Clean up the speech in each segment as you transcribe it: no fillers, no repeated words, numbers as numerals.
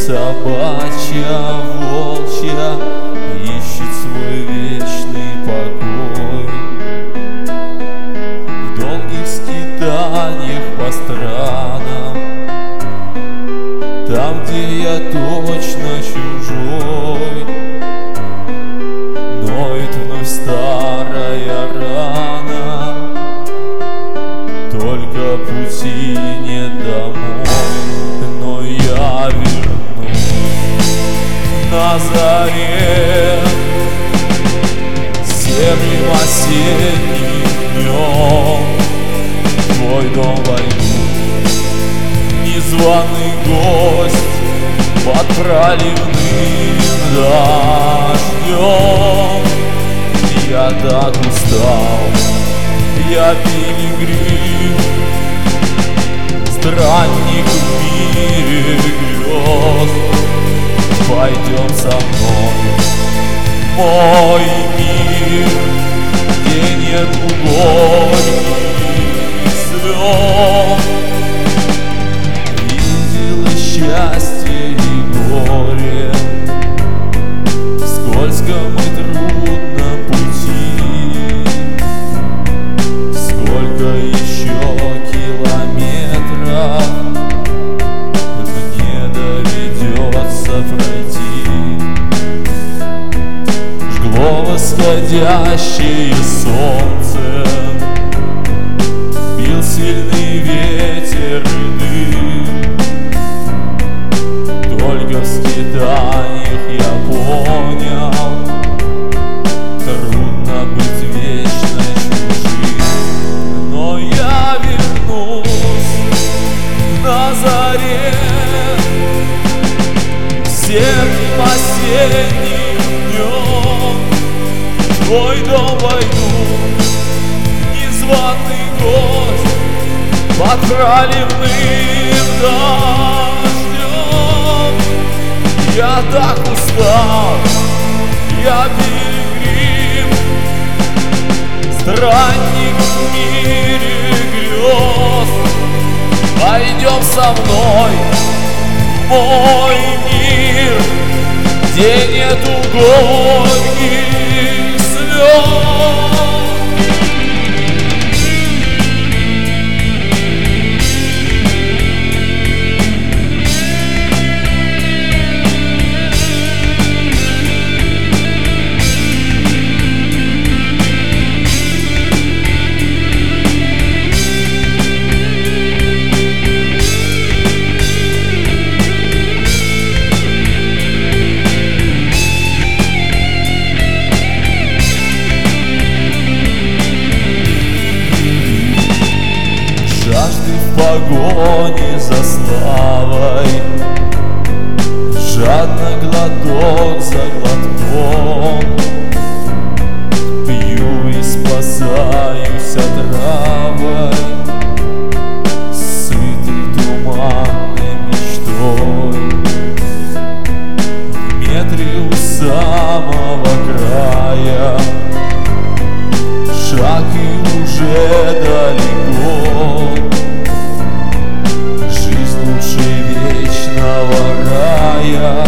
собачья, волчья ищет свой вечный покой. В долгих скитаниях по странам, там, где я точно чужой, ноет вновь старая рана, только пути нет домой. Но я вернусь на заре серым осенним днем. Твой дом войду, незваный гость под проливным дождем. Я так устал, я пилигрим, странник в мире грез. Пойдем со мной в мой мир, где нету горьких слез. Видела счастье и горе в скользком и трудном пути. Сколько еще километров мне доведется пройти. Жгло восходящее солнце, бил сильный ветер и дым. Только в скитаниях я понял, трудно быть вечно чужим. Но я вернусь на заре серым осенним днем. В твой дом войду, незваный гость под проливным дождем. Я так устал, я пилигрим, странник в мире грез. Пойдем со мной в мой мир, где нету горьких слез. Жажды в погоне за славой, жадно глоток за глотком, пью и спасаюсь отравой, сытый туманной мечтой. В метре у самого края, шаг и уже далеко. Жизнь лучше вечного рая,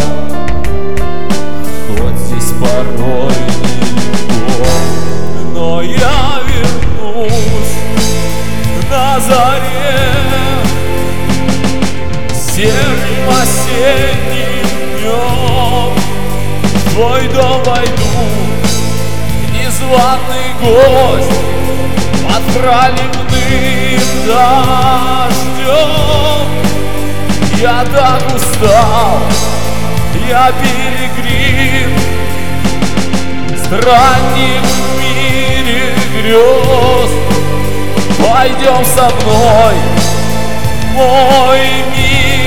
хоть здесь порой нелегко. Но я вернусь на заре серым осенним днем. В твой дом войду, незваный гость под проливным дождем. Я так устал, я пилигрим, странник в мире грез. Пойдем со мной в мой мир,